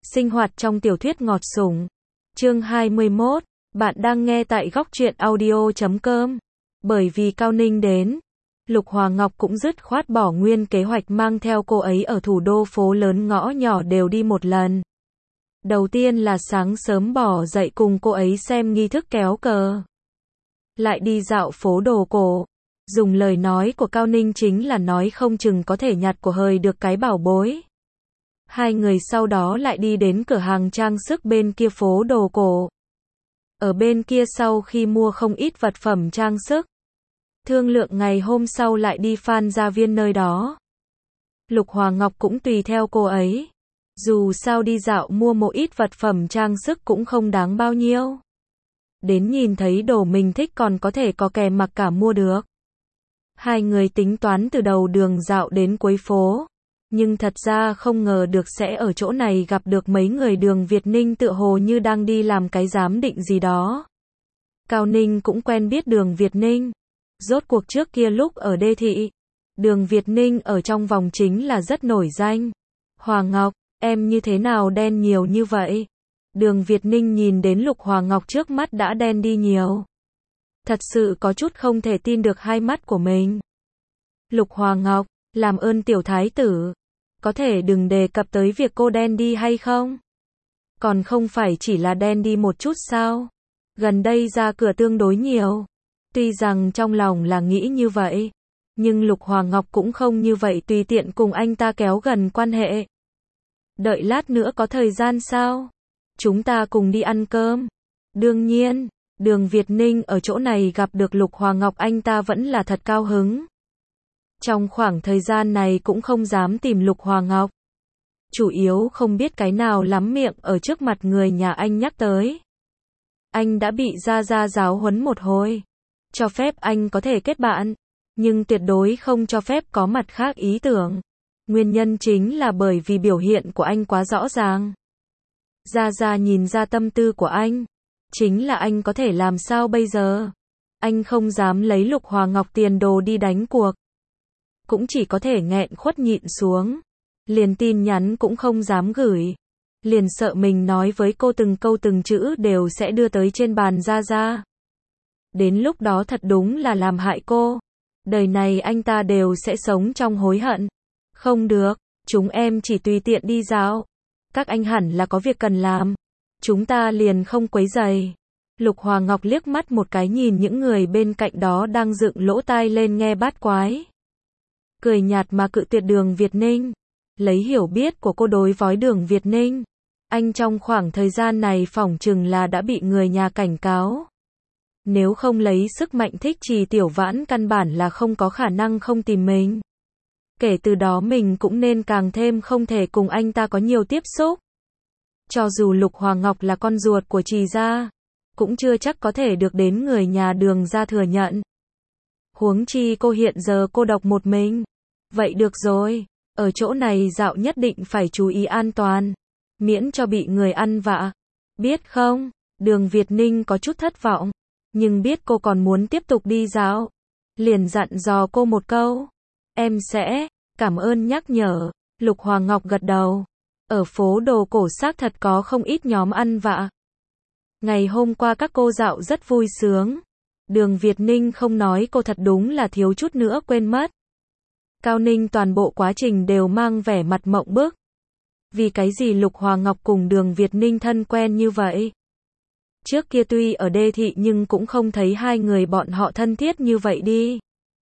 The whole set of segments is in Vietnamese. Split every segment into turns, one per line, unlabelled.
Sinh hoạt trong tiểu thuyết ngọt sủng. Chương 21. Bạn đang nghe tại góc truyện audio.com. Bởi vì Cao Ninh đến, Lục Hòa Ngọc cũng dứt khoát bỏ nguyên kế hoạch mang theo cô ấy ở thủ đô phố lớn ngõ nhỏ đều đi một lần. Đầu tiên là sáng sớm bỏ dậy cùng cô ấy xem nghi thức kéo cờ. Lại đi dạo phố đồ cổ. Dùng lời nói của Cao Ninh chính là nói không chừng có thể nhặt của hời được cái bảo bối. Hai người sau đó lại đi đến cửa hàng trang sức bên kia phố đồ cổ. Ở bên kia sau khi mua không ít vật phẩm trang sức, thương lượng ngày hôm sau lại đi Phan Gia Viên nơi đó. Lục Hòa Ngọc cũng tùy theo cô ấy. Dù sao đi dạo mua một ít vật phẩm trang sức cũng không đáng bao nhiêu. Đến nhìn thấy đồ mình thích còn có thể có kè mặc cả mua được. Hai người tính toán từ đầu đường dạo đến cuối phố. Nhưng thật ra không ngờ được sẽ ở chỗ này gặp được mấy người Đường Việt Ninh tựa hồ như đang đi làm cái giám định gì đó. Cao Ninh cũng quen biết Đường Việt Ninh. Rốt cuộc trước kia lúc ở đê thị, Đường Việt Ninh ở trong vòng chính là rất nổi danh. Hòa Ngọc, em như thế nào đen nhiều như vậy? Đường Việt Ninh nhìn đến Lục Hòa Ngọc trước mắt đã đen đi nhiều. Thật sự có chút không thể tin được hai mắt của mình. Lục Hòa Ngọc, làm ơn tiểu thái tử, có thể đừng đề cập tới việc cô đen đi hay không? Còn không phải chỉ là đen đi một chút sao? Gần đây ra cửa tương đối nhiều. Tuy rằng trong lòng là nghĩ như vậy, nhưng Lục Hòa Ngọc cũng không như vậy tùy tiện cùng anh ta kéo gần quan hệ. Đợi lát nữa có thời gian sao? Chúng ta cùng đi ăn cơm. Đương nhiên, Đường Việt Ninh ở chỗ này gặp được Lục Hòa Ngọc anh ta vẫn là thật cao hứng. Trong khoảng thời gian này cũng không dám tìm Lục Hòa Ngọc. Chủ yếu không biết cái nào lắm miệng ở trước mặt người nhà anh nhắc tới. Anh đã bị Gia Gia giáo huấn một hồi. Cho phép anh có thể kết bạn, nhưng tuyệt đối không cho phép có mặt khác ý tưởng. Nguyên nhân chính là bởi vì biểu hiện của anh quá rõ ràng. Gia Gia nhìn ra tâm tư của anh. Chính là anh có thể làm sao bây giờ? Anh không dám lấy Lục Hòa Ngọc tiền đồ đi đánh cuộc. Cũng chỉ có thể nghẹn khuất nhịn xuống. Liền tin nhắn cũng không dám gửi. Liền sợ mình nói với cô từng câu từng chữ đều sẽ đưa tới trên bàn Gia Gia. Đến lúc đó thật đúng là làm hại cô. Đời này anh ta đều sẽ sống trong hối hận. Không được, chúng em chỉ tùy tiện đi dạo. Các anh hẳn là có việc cần làm. Chúng ta liền không quấy rầy. Lục Hòa Ngọc liếc mắt một cái nhìn những người bên cạnh đó đang dựng lỗ tai lên nghe bát quái. Cười nhạt mà cự tuyệt Đường Việt Ninh. Lấy hiểu biết của cô đối với Đường Việt Ninh, anh trong khoảng thời gian này phỏng chừng là đã bị người nhà cảnh cáo. Nếu không lấy sức mạnh thích Trì Tiểu Vãn căn bản là không có khả năng không tìm mình. Kể từ đó mình cũng nên càng thêm không thể cùng anh ta có nhiều tiếp xúc. Cho dù Lục Hòa Ngọc là con ruột của Trì gia, cũng chưa chắc có thể được đến người nhà Đường gia thừa nhận. Huống chi cô hiện giờ cô độc một mình. Vậy được rồi, ở chỗ này dạo nhất định phải chú ý an toàn, miễn cho bị người ăn vạ. Biết không? Đường Việt Ninh có chút thất vọng, nhưng biết cô còn muốn tiếp tục đi dạo. Liền dặn dò cô một câu. Em sẽ, cảm ơn nhắc nhở. Lục Hòa Ngọc gật đầu. Ở phố đồ cổ xác thật có không ít nhóm ăn vạ. Ngày hôm qua các cô dạo rất vui sướng. Đường Việt Ninh không nói cô thật đúng là thiếu chút nữa quên mất. Cao Ninh toàn bộ quá trình đều mang vẻ mặt mộng bức. Vì cái gì Lục Hòa Ngọc cùng Đường Việt Ninh thân quen như vậy? Trước kia tuy ở đê thị nhưng cũng không thấy hai người bọn họ thân thiết như vậy đi.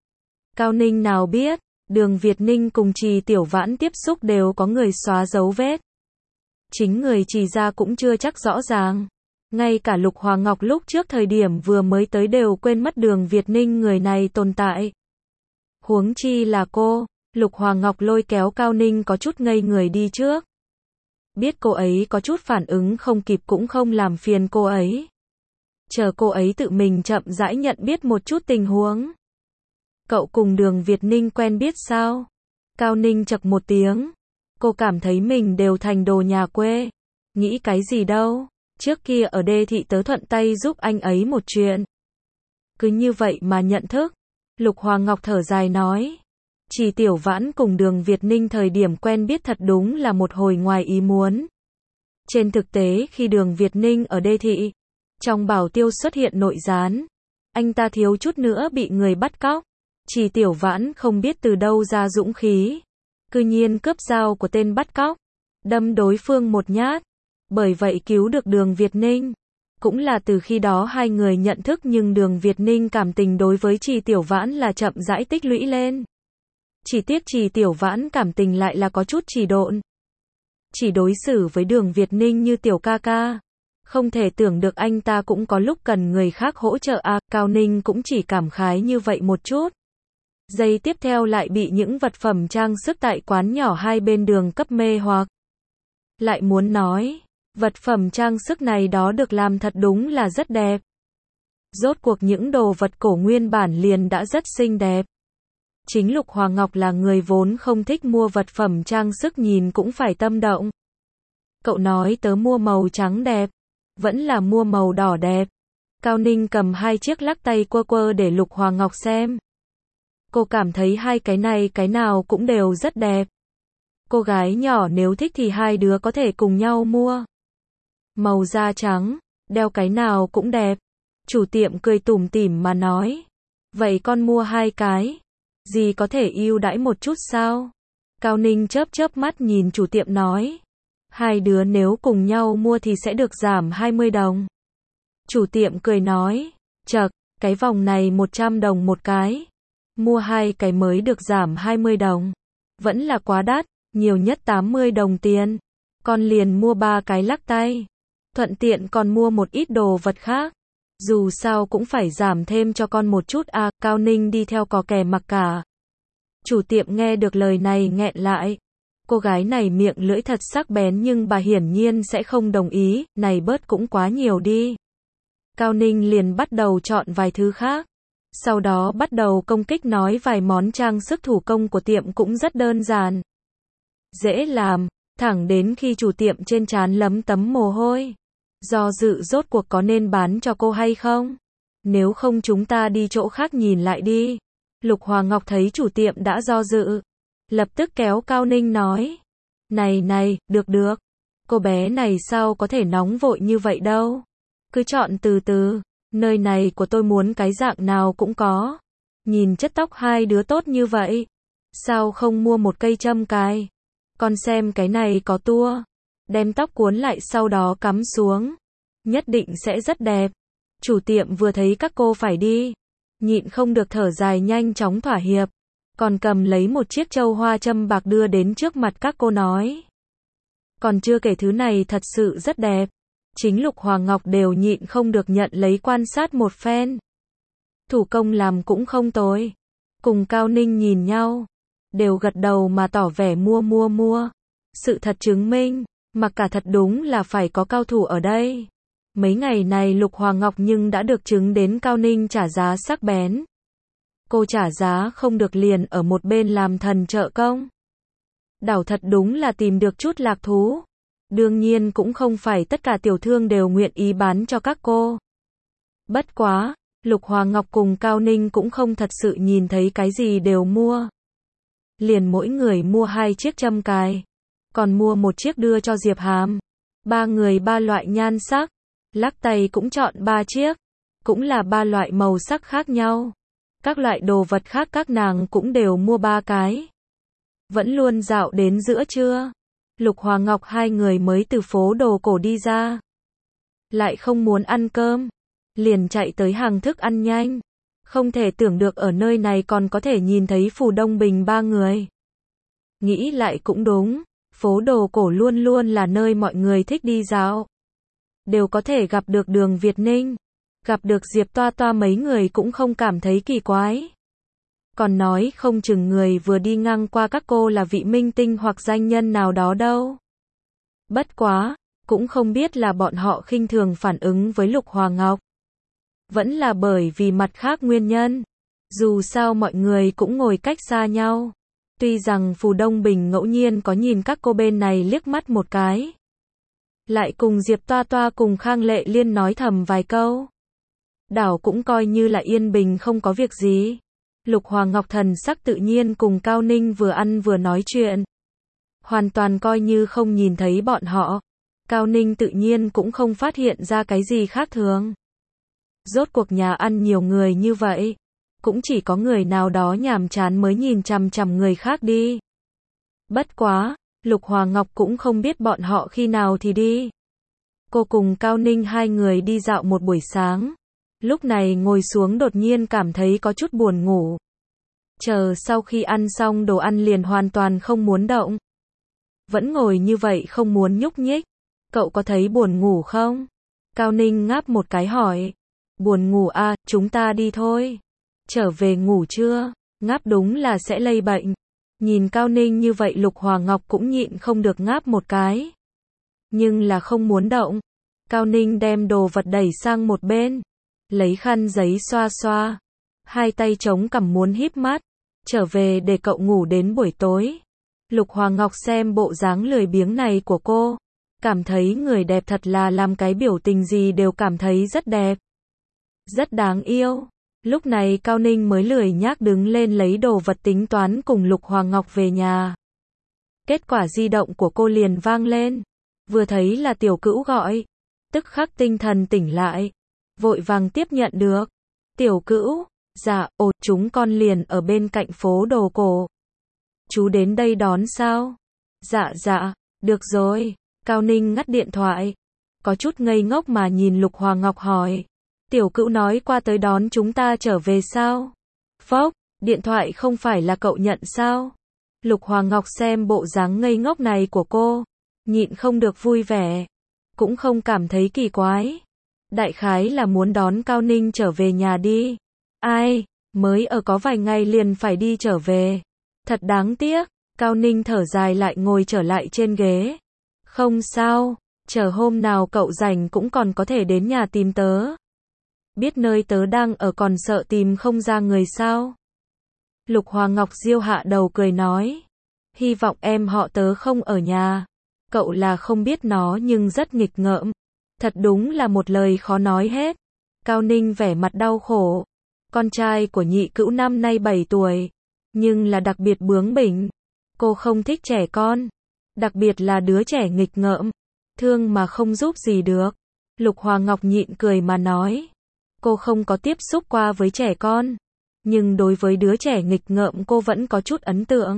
Cao Ninh nào biết, Đường Việt Ninh cùng Trì Tiểu Vãn tiếp xúc đều có người xóa dấu vết. Chính người Trì gia cũng chưa chắc rõ ràng. Ngay cả Lục Hòa Ngọc lúc trước thời điểm vừa mới tới đều quên mất Đường Việt Ninh người này tồn tại. Huống chi là cô. Lục Hòa Ngọc lôi kéo Cao Ninh có chút ngây người đi trước. Biết cô ấy có chút phản ứng không kịp cũng không làm phiền cô ấy. Chờ cô ấy tự mình chậm rãi nhận biết một chút tình huống. Cậu cùng Đường Việt Ninh quen biết sao? Cao Ninh chậc một tiếng. Cô cảm thấy mình đều thành đồ nhà quê. Nghĩ cái gì đâu. Trước kia ở đê thị tớ thuận tay giúp anh ấy một chuyện. Cứ như vậy mà nhận thức. Lục Hòa Ngọc thở dài nói. Trì Tiểu Vãn cùng Đường Việt Ninh thời điểm quen biết thật đúng là một hồi ngoài ý muốn. Trên thực tế khi Đường Việt Ninh ở đê thị, trong bảo tiêu xuất hiện nội gián, anh ta thiếu chút nữa bị người bắt cóc. Chỉ Tiểu Vãn không biết từ đâu ra dũng khí, cư nhiên cướp dao của tên bắt cóc, đâm đối phương một nhát, bởi vậy cứu được Đường Việt Ninh. Cũng là từ khi đó hai người nhận thức, nhưng Đường Việt Ninh cảm tình đối với Chỉ Tiểu Vãn là chậm rãi tích lũy lên. Chỉ tiếc Chỉ Tiểu Vãn cảm tình lại là có chút trì độn. Chỉ đối xử với Đường Việt Ninh như tiểu ca ca. Không thể tưởng được anh ta cũng có lúc cần người khác hỗ trợ à, Cao Ninh cũng chỉ cảm khái như vậy một chút. Giây tiếp theo lại bị những vật phẩm trang sức tại quán nhỏ hai bên đường cấp mê hoặc. Lại muốn nói, vật phẩm trang sức này đó được làm thật đúng là rất đẹp. Rốt cuộc những đồ vật cổ nguyên bản liền đã rất xinh đẹp. Chính Lục Hoàng Ngọc là người vốn không thích mua vật phẩm trang sức, nhìn cũng phải tâm động. Cậu nói tớ mua màu trắng đẹp, vẫn là mua màu đỏ đẹp. Cao Ninh cầm hai chiếc lắc tay quơ quơ để Lục Hoàng Ngọc xem. Cô cảm thấy hai cái này cái nào cũng đều rất đẹp. Cô gái nhỏ nếu thích thì hai đứa có thể cùng nhau mua. Màu da trắng, đeo cái nào cũng đẹp. Chủ tiệm cười tủm tỉm mà nói. Vậy con mua hai cái. Dì có thể ưu đãi một chút sao? Cao Ninh chớp chớp mắt nhìn chủ tiệm nói. Hai đứa nếu cùng nhau mua thì sẽ được giảm 20 đồng. Chủ tiệm cười nói. Chậc, cái vòng này 100 đồng một cái. Mua hai cái mới được giảm 20 đồng. Vẫn là quá đắt, nhiều nhất 80 đồng tiền. Con liền mua 3 cái lắc tay. Thuận tiện còn mua một ít đồ vật khác. Dù sao cũng phải giảm thêm cho con một chút à, Cao Ninh đi theo cò kè mặc cả. Chủ tiệm nghe được lời này nghẹn lại. Cô gái này miệng lưỡi thật sắc bén nhưng bà hiển nhiên sẽ không đồng ý, này bớt cũng quá nhiều đi. Cao Ninh liền bắt đầu chọn vài thứ khác. Sau đó bắt đầu công kích nói vài món trang sức thủ công của tiệm cũng rất đơn giản. Dễ làm, thẳng đến khi chủ tiệm trên trán lấm tấm mồ hôi. Do dự rốt cuộc có nên bán cho cô hay không? Nếu không chúng ta đi chỗ khác nhìn lại đi. Lục Hoàng Ngọc thấy chủ tiệm đã do dự. Lập tức kéo Cao Ninh nói. Này, được. Cô bé này sao có thể nóng vội như vậy đâu. Cứ chọn từ từ. Nơi này của tôi muốn cái dạng nào cũng có. Nhìn chất tóc hai đứa tốt như vậy. Sao không mua một cây châm cài? Con xem cái này có tua. Đem tóc cuốn lại sau đó cắm xuống. Nhất định sẽ rất đẹp. Chủ tiệm vừa thấy các cô phải đi. Nhịn không được thở dài nhanh chóng thỏa hiệp. Còn cầm lấy một chiếc châu hoa châm bạc đưa đến trước mặt các cô nói. Còn chưa kể thứ này thật sự rất đẹp. Chính Lục Hoàng Ngọc đều nhịn không được nhận lấy quan sát một phen. Thủ công làm cũng không tồi. Cùng Cao Ninh nhìn nhau. Đều gật đầu mà tỏ vẻ mua. Sự thật chứng minh. Mặc cả thật đúng là phải có cao thủ ở đây. Mấy ngày này Lục Hoàng Ngọc nhưng đã được chứng đến Cao Ninh trả giá sắc bén. Cô trả giá không được liền ở một bên làm thần trợ công. Đảo thật đúng là tìm được chút lạc thú. Đương nhiên cũng không phải tất cả tiểu thương đều nguyện ý bán cho các cô. Bất quá, Lục Hoàng Ngọc cùng Cao Ninh cũng không thật sự nhìn thấy cái gì đều mua. Liền mỗi người mua 2 chiếc châm cài. Còn mua một chiếc đưa cho Diệp Hàm. 3 người 3 loại nhan sắc. Lắc tay cũng chọn 3 chiếc. Cũng là 3 loại màu sắc khác nhau. Các loại đồ vật khác các nàng cũng đều mua 3 cái. Vẫn luôn dạo đến giữa trưa. Lục Hoàng Ngọc hai người mới từ phố đồ cổ đi ra. Lại không muốn ăn cơm. Liền chạy tới hàng thức ăn nhanh. Không thể tưởng được ở nơi này còn có thể nhìn thấy Phù Đông Bình 3 người. Nghĩ lại cũng đúng. Phố đồ cổ luôn luôn là nơi mọi người thích đi dạo. Đều có thể gặp được Đường Việt Ninh. Gặp được Diệp Toa Toa mấy người cũng không cảm thấy kỳ quái. Còn nói không chừng người vừa đi ngang qua các cô là vị minh tinh hoặc danh nhân nào đó đâu. Bất quá, cũng không biết là bọn họ khinh thường phản ứng với Lục Hoàng Ngọc. Vẫn là bởi vì mặt khác nguyên nhân. Dù sao mọi người cũng ngồi cách xa nhau. Tuy rằng Phù Đông Bình ngẫu nhiên có nhìn các cô bên này liếc mắt một cái. Lại cùng Diệp Toa Toa cùng Khang Lệ Liên nói thầm vài câu. Đảo cũng coi như là yên bình không có việc gì. Lục Hoàng Ngọc thần sắc tự nhiên cùng Cao Ninh vừa ăn vừa nói chuyện. Hoàn toàn coi như không nhìn thấy bọn họ. Cao Ninh tự nhiên cũng không phát hiện ra cái gì khác thường. Rốt cuộc nhà ăn nhiều người như vậy, cũng chỉ có người nào đó nhàm chán mới nhìn chằm chằm người khác đi. Bất quá, Lục Hòa Ngọc cũng không biết bọn họ khi nào thì đi. Cô cùng Cao Ninh hai người đi dạo một buổi sáng. Lúc này ngồi xuống đột nhiên cảm thấy có chút buồn ngủ. Chờ sau khi ăn xong đồ ăn liền hoàn toàn không muốn động. Vẫn ngồi như vậy không muốn nhúc nhích. Cậu có thấy buồn ngủ không? Cao Ninh ngáp một cái hỏi. Buồn ngủ à, chúng ta đi thôi. Trở về ngủ chưa? Ngáp đúng là sẽ lây bệnh. Nhìn Cao Ninh như vậy Lục Hòa Ngọc cũng nhịn không được ngáp một cái. Nhưng là không muốn động. Cao Ninh đem đồ vật đẩy sang một bên. Lấy khăn giấy xoa xoa. Hai tay chống cằm muốn híp mắt. Trở về để cậu ngủ đến buổi tối. Lục Hòa Ngọc xem bộ dáng lười biếng này của cô. Cảm thấy người đẹp thật là làm cái biểu tình gì đều cảm thấy rất đẹp. Rất đáng yêu. Lúc này Cao Ninh mới lười nhác đứng lên lấy đồ vật tính toán cùng Lục Hòa Ngọc về nhà. Kết quả di động của cô liền vang lên. Vừa thấy là Tiểu Cữu gọi. Tức khắc tinh thần tỉnh lại. Vội vàng tiếp nhận được. Tiểu Cữu, dạ, chúng con liền ở bên cạnh phố đồ cổ. Chú đến đây đón sao? Dạ, được rồi. Cao Ninh ngắt điện thoại. Có chút ngây ngốc mà nhìn Lục Hòa Ngọc hỏi. Tiểu Cữu nói qua tới đón chúng ta trở về sao? Phốc, điện thoại không phải là cậu nhận sao? Lục Hòa Ngọc xem bộ dáng ngây ngốc này của cô. Nhịn không được vui vẻ. Cũng không cảm thấy kỳ quái. Đại khái là muốn đón Cao Ninh trở về nhà đi. Ai, mới ở có vài ngày liền phải đi trở về. Thật đáng tiếc. Cao Ninh thở dài lại ngồi trở lại trên ghế. Không sao, chờ hôm nào cậu rảnh cũng còn có thể đến nhà tìm tớ. Biết nơi tớ đang ở còn sợ tìm không ra người sao? Lục Hòa Ngọc diêu hạ đầu cười nói. Hy vọng em họ tớ không ở nhà. Cậu là không biết nó nhưng rất nghịch ngợm. Thật đúng là một lời khó nói hết. Cao Ninh vẻ mặt đau khổ. Con trai của nhị cữu năm nay 7 tuổi. Nhưng là đặc biệt bướng bỉnh. Cô không thích trẻ con. Đặc biệt là đứa trẻ nghịch ngợm. Thương mà không giúp gì được. Lục Hòa Ngọc nhịn cười mà nói. Cô không có tiếp xúc qua với trẻ con. Nhưng đối với đứa trẻ nghịch ngợm cô vẫn có chút ấn tượng.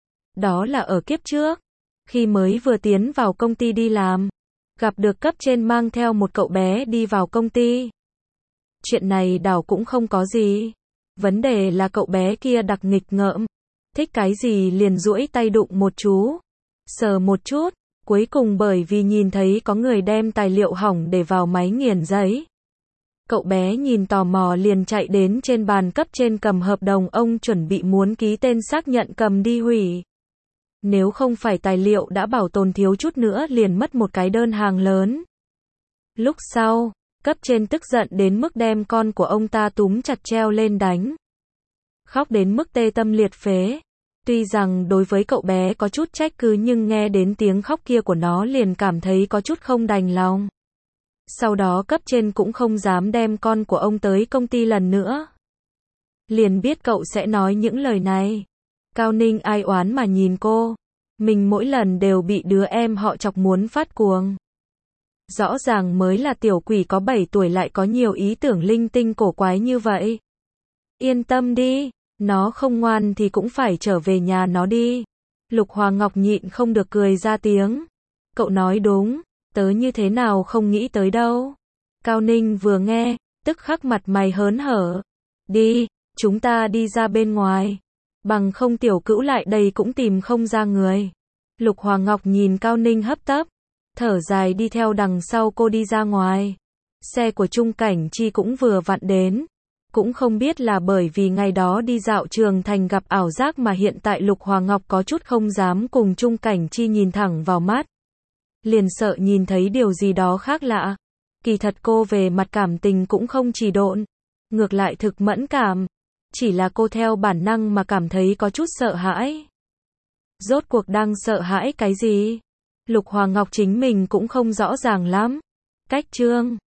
Đó là ở kiếp trước. Khi mới vừa tiến vào công ty đi làm. Gặp được cấp trên mang theo một cậu bé đi vào công ty. Chuyện này đảo cũng không có gì. Vấn đề là cậu bé kia đặc nghịch ngợm. Thích cái gì liền duỗi tay đụng một chú. Sờ một chút. Cuối cùng bởi vì nhìn thấy có người đem tài liệu hỏng để vào máy nghiền giấy. Cậu bé nhìn tò mò liền chạy đến trên bàn cấp trên cầm hợp đồng ông chuẩn bị muốn ký tên xác nhận cầm đi hủy. Nếu không phải tài liệu đã bảo tồn thiếu chút nữa liền mất một cái đơn hàng lớn. Lúc sau, cấp trên tức giận đến mức đem con của ông ta túm chặt treo lên đánh. Khóc đến mức tê tâm liệt phế. Tuy rằng đối với cậu bé có chút trách cứ nhưng nghe đến tiếng khóc kia của nó liền cảm thấy có chút không đành lòng. Sau đó cấp trên cũng không dám đem con của ông tới công ty lần nữa. Liền biết cậu sẽ nói những lời này. Cao Ninh ai oán mà nhìn cô. Mình mỗi lần đều bị đứa em họ chọc muốn phát cuồng. Rõ ràng mới là tiểu quỷ có 7 tuổi lại có nhiều ý tưởng linh tinh cổ quái như vậy. Yên tâm đi, nó không ngoan thì cũng phải trở về nhà nó đi. Lục Hòa Ngọc nhịn không được cười ra tiếng. Cậu nói đúng, tớ như thế nào không nghĩ tới đâu. Cao Ninh vừa nghe, tức khắc mặt mày hớn hở. Đi, chúng ta đi ra bên ngoài. Bằng không tiểu cữu lại đây cũng tìm không ra người. Lục Hòa Ngọc nhìn Cao Ninh hấp tấp. Thở dài đi theo đằng sau cô đi ra ngoài. Xe của Trung Cảnh Chi cũng vừa vặn đến. Cũng không biết là bởi vì ngày đó đi dạo Trường Thành gặp ảo giác mà hiện tại Lục Hòa Ngọc có chút không dám cùng Trung Cảnh Chi nhìn thẳng vào mắt. Liền sợ nhìn thấy điều gì đó khác lạ. Kỳ thật cô về mặt cảm tình cũng không trì độn. Ngược lại thực mẫn cảm. Chỉ là cô theo bản năng mà cảm thấy có chút sợ hãi. Rốt cuộc đang sợ hãi cái gì? Lục Hòa Ngọc chính mình cũng không rõ ràng lắm. Cách chương